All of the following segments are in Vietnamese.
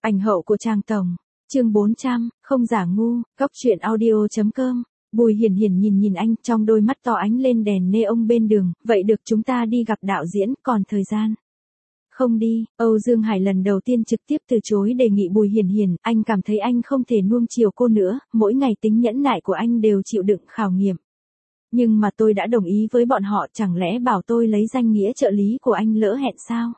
Ảnh hậu của Trang Tổng. Chương 400, không giả ngu, góc truyện audio.com. Bùi Hiền Hiền nhìn anh, trong đôi mắt to ánh lên đèn neon bên đường, vậy được chúng ta đi gặp đạo diễn, còn thời gian. Không đi, Âu Dương Hải lần đầu tiên trực tiếp từ chối đề nghị Bùi Hiền Hiền, anh cảm thấy anh không thể nuông chiều cô nữa, mỗi ngày tính nhẫn nại của anh đều chịu đựng khảo nghiệm. Nhưng mà tôi đã đồng ý với bọn họ, chẳng lẽ bảo tôi lấy danh nghĩa trợ lý của anh lỡ hẹn sao?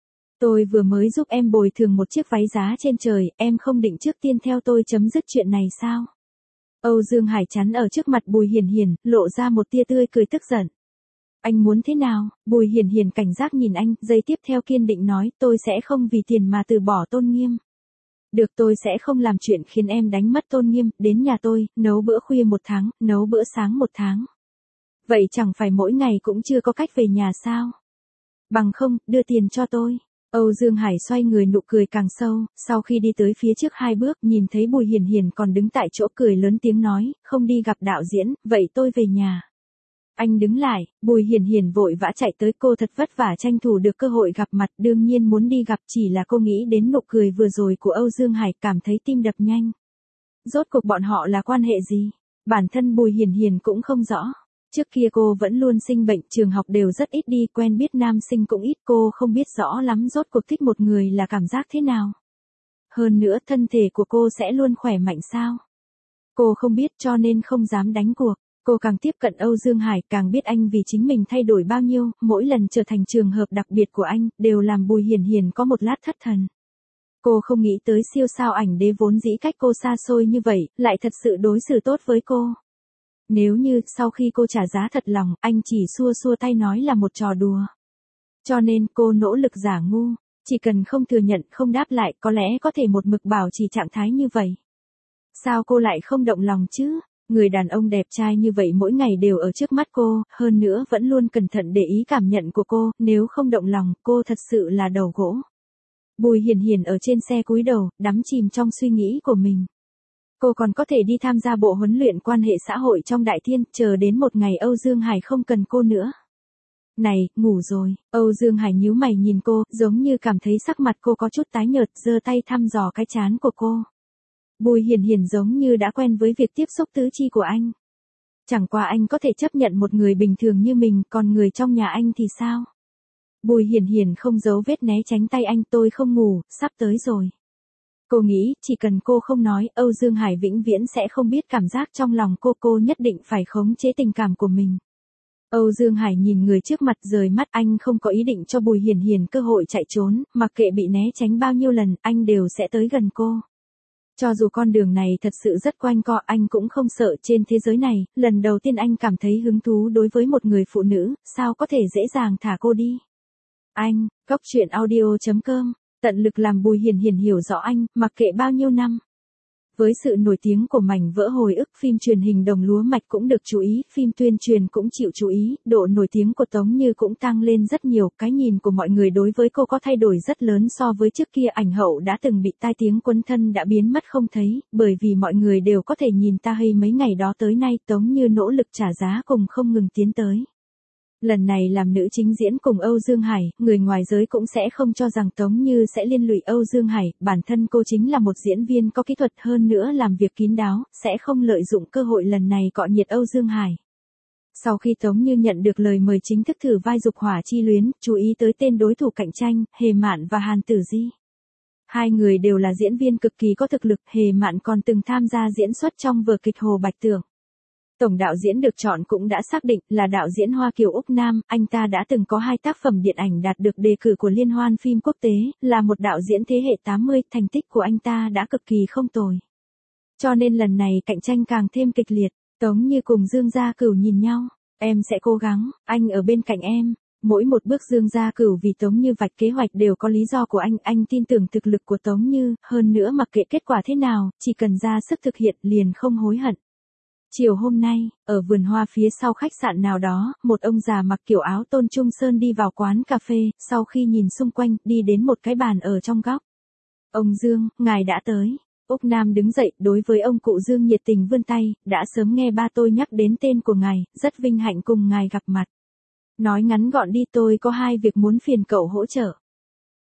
Tôi vừa mới giúp em bồi thường một chiếc váy giá trên trời, em không định trước tiên theo tôi chấm dứt chuyện này sao? Âu Dương Hải chắn ở trước mặt Bùi Hiền Hiền, lộ ra một tia tươi cười tức giận. Anh muốn thế nào? Bùi Hiền Hiền cảnh giác nhìn anh, giây tiếp theo kiên định nói, tôi sẽ không vì tiền mà từ bỏ tôn nghiêm. Được, tôi sẽ không làm chuyện khiến em đánh mất tôn nghiêm, đến nhà tôi, nấu bữa khuya 1 tháng, nấu bữa sáng 1 tháng. Vậy chẳng phải mỗi ngày cũng chưa có cách về nhà sao? Bằng không, đưa tiền cho tôi. Âu Dương Hải xoay người, nụ cười càng sâu, sau khi đi tới phía trước 2 bước, nhìn thấy Bùi Hiền Hiền còn đứng tại chỗ, cười lớn tiếng nói, không đi gặp đạo diễn, vậy tôi về nhà. Anh đứng lại, Bùi Hiền Hiền vội vã chạy tới, cô thật vất vả tranh thủ được cơ hội gặp mặt, đương nhiên muốn đi gặp, chỉ là cô nghĩ đến nụ cười vừa rồi của Âu Dương Hải, cảm thấy tim đập nhanh. Rốt cuộc bọn họ là quan hệ gì? Bản thân Bùi Hiền Hiền cũng không rõ. Trước kia cô vẫn luôn sinh bệnh, trường học đều rất ít đi, quen biết nam sinh cũng ít, cô không biết rõ lắm rốt cuộc thích một người là cảm giác thế nào. Hơn nữa, thân thể của cô sẽ luôn khỏe mạnh sao? Cô không biết, cho nên không dám đánh cuộc. Cô càng tiếp cận Âu Dương Hải, càng biết anh vì chính mình thay đổi bao nhiêu, mỗi lần trở thành trường hợp đặc biệt của anh, đều làm Bùi Hiền Hiền có một lát thất thần. Cô không nghĩ tới siêu sao ảnh đế vốn dĩ cách cô xa xôi như vậy, lại thật sự đối xử tốt với cô. Nếu như, sau khi cô trả giá thật lòng, anh chỉ xua xua tay nói là một trò đùa. Cho nên, cô nỗ lực giả ngu, chỉ cần không thừa nhận, không đáp lại, có lẽ có thể một mực bảo trì trạng thái như vậy. Sao cô lại không động lòng chứ? Người đàn ông đẹp trai như vậy mỗi ngày đều ở trước mắt cô, hơn nữa vẫn luôn cẩn thận để ý cảm nhận của cô, nếu không động lòng, cô thật sự là đầu gỗ. Bùi Hiền Hiền ở trên xe cúi đầu, đắm chìm trong suy nghĩ của mình. Cô còn có thể đi tham gia bộ huấn luyện quan hệ xã hội trong Đại Thiên, chờ đến một ngày Âu Dương Hải không cần cô nữa. Này, ngủ rồi. Âu Dương Hải nhíu mày nhìn cô, giống như cảm thấy sắc mặt cô có chút tái nhợt, giơ tay thăm dò cái trán của cô. Bùi Hiền Hiền giống như đã quen với việc tiếp xúc tứ chi của anh. Chẳng qua anh có thể chấp nhận một người bình thường như mình, còn người trong nhà anh thì sao? Bùi Hiền Hiền không giấu vết né tránh tay anh, tôi không ngủ, sắp tới rồi. Cô nghĩ, chỉ cần cô không nói, Âu Dương Hải vĩnh viễn sẽ không biết cảm giác trong lòng cô nhất định phải khống chế tình cảm của mình. Âu Dương Hải nhìn người trước mặt rời mắt, anh không có ý định cho Bùi Hiền Hiền cơ hội chạy trốn, mặc kệ bị né tránh bao nhiêu lần, anh đều sẽ tới gần cô. Cho dù con đường này thật sự rất quanh co, anh cũng không sợ, trên thế giới này, lần đầu tiên anh cảm thấy hứng thú đối với một người phụ nữ, sao có thể dễ dàng thả cô đi. Anh, góc truyện audio.com. Tận lực làm Bùi Hiền Hiền hiểu rõ anh, mặc kệ bao nhiêu năm. Với sự nổi tiếng của mảnh vỡ hồi ức, phim truyền hình Đồng Lúa Mạch cũng được chú ý, phim tuyên truyền cũng chịu chú ý, độ nổi tiếng của Tống Như cũng tăng lên rất nhiều, cái nhìn của mọi người đối với cô có thay đổi rất lớn so với trước kia. Ảnh hậu đã từng bị tai tiếng quấn thân đã biến mất không thấy, bởi vì mọi người đều có thể nhìn ta hay mấy ngày đó tới nay, Tống Như nỗ lực trả giá cùng không ngừng tiến tới. Lần này làm nữ chính diễn cùng Âu Dương Hải, người ngoài giới cũng sẽ không cho rằng Tống Như sẽ liên lụy Âu Dương Hải, bản thân cô chính là một diễn viên có kỹ thuật, hơn nữa làm việc kín đáo, sẽ không lợi dụng cơ hội lần này cọ nhiệt Âu Dương Hải. Sau khi Tống Như nhận được lời mời chính thức thử vai Dục Hỏa Chi Luyến, chú ý tới tên đối thủ cạnh tranh, Hề Mạn và Hàn Tử Di. Hai người đều là diễn viên cực kỳ có thực lực, Hề Mạn còn từng tham gia diễn xuất trong vở kịch Hồ Bạch Tưởng. Tổng đạo diễn được chọn cũng đã xác định là đạo diễn Hoa Kiều Úc Nam, anh ta đã từng có 2 tác phẩm điện ảnh đạt được đề cử của Liên hoan phim quốc tế, là một đạo diễn thế hệ 80, thành tích của anh ta đã cực kỳ không tồi. Cho nên lần này cạnh tranh càng thêm kịch liệt, Tống Như cùng Dương Gia Cửu nhìn nhau, em sẽ cố gắng, anh ở bên cạnh em. Mỗi một bước Dương Gia Cửu vì Tống Như vạch kế hoạch đều có lý do của anh tin tưởng thực lực của Tống Như, hơn nữa mặc kệ kết quả thế nào, chỉ cần ra sức thực hiện liền không hối hận. Chiều hôm nay, ở vườn hoa phía sau khách sạn nào đó, một ông già mặc kiểu áo Tôn Trung Sơn đi vào quán cà phê, sau khi nhìn xung quanh, đi đến một cái bàn ở trong góc. Ông Dương, ngài đã tới. Úc Nam đứng dậy, đối với ông cụ Dương nhiệt tình vươn tay, đã sớm nghe ba tôi nhắc đến tên của ngài, rất vinh hạnh cùng ngài gặp mặt. Nói ngắn gọn đi, tôi có 2 việc muốn phiền cậu hỗ trợ.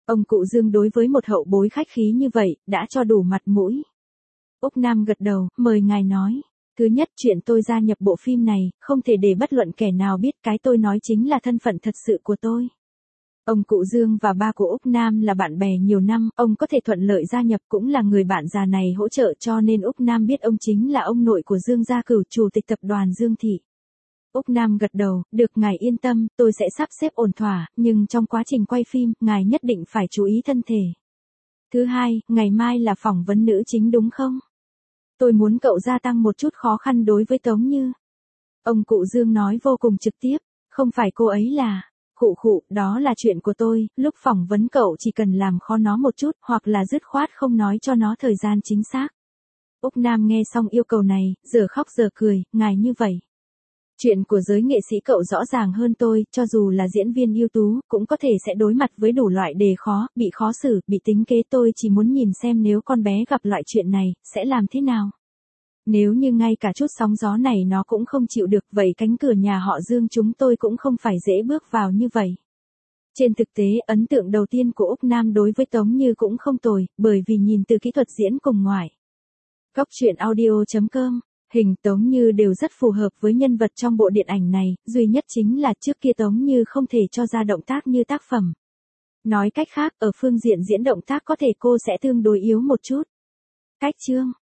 Ông cụ Dương đối với một hậu bối khách khí như vậy, đã cho đủ mặt mũi. Úc Nam gật đầu, mời ngài nói. Thứ nhất, chuyện tôi gia nhập bộ phim này, không thể để bất luận kẻ nào biết, cái tôi nói chính là thân phận thật sự của tôi. Ông cụ Dương và ba của Úc Nam là bạn bè nhiều năm, ông có thể thuận lợi gia nhập, cũng là người bạn già này hỗ trợ, cho nên Úc Nam biết ông chính là ông nội của Dương Gia Cửu, chủ tịch tập đoàn Dương Thị. Úc Nam gật đầu, được, ngài yên tâm, tôi sẽ sắp xếp ổn thỏa, nhưng trong quá trình quay phim, ngài nhất định phải chú ý thân thể. Thứ hai, ngày mai là phỏng vấn nữ chính đúng không? Tôi muốn cậu gia tăng một chút khó khăn đối với Tống Như. Ông cụ Dương nói vô cùng trực tiếp, không phải cô ấy là... Khụ, đó là chuyện của tôi, lúc phỏng vấn cậu chỉ cần làm khó nó một chút, hoặc là dứt khoát không nói cho nó thời gian chính xác. Úc Nam nghe xong yêu cầu này, giờ khóc giờ cười, ngài như vậy. Chuyện của giới nghệ sĩ cậu rõ ràng hơn tôi, cho dù là diễn viên ưu tú, cũng có thể sẽ đối mặt với đủ loại đề khó, bị khó xử, bị tính kế, tôi chỉ muốn nhìn xem nếu con bé gặp loại chuyện này, sẽ làm thế nào. Nếu như ngay cả chút sóng gió này nó cũng không chịu được, vậy cánh cửa nhà họ Dương chúng tôi cũng không phải dễ bước vào như vậy. Trên thực tế, ấn tượng đầu tiên của Úc Nam đối với Tống Như cũng không tồi, bởi vì nhìn từ kỹ thuật diễn cùng ngoại. Góc truyện audio.com, hình Tống Như đều rất phù hợp với nhân vật trong bộ điện ảnh này, duy nhất chính là trước kia Tống Như không thể cho ra động tác như tác phẩm. Nói cách khác, ở phương diện diễn động tác có thể cô sẽ tương đối yếu một chút. Cách chương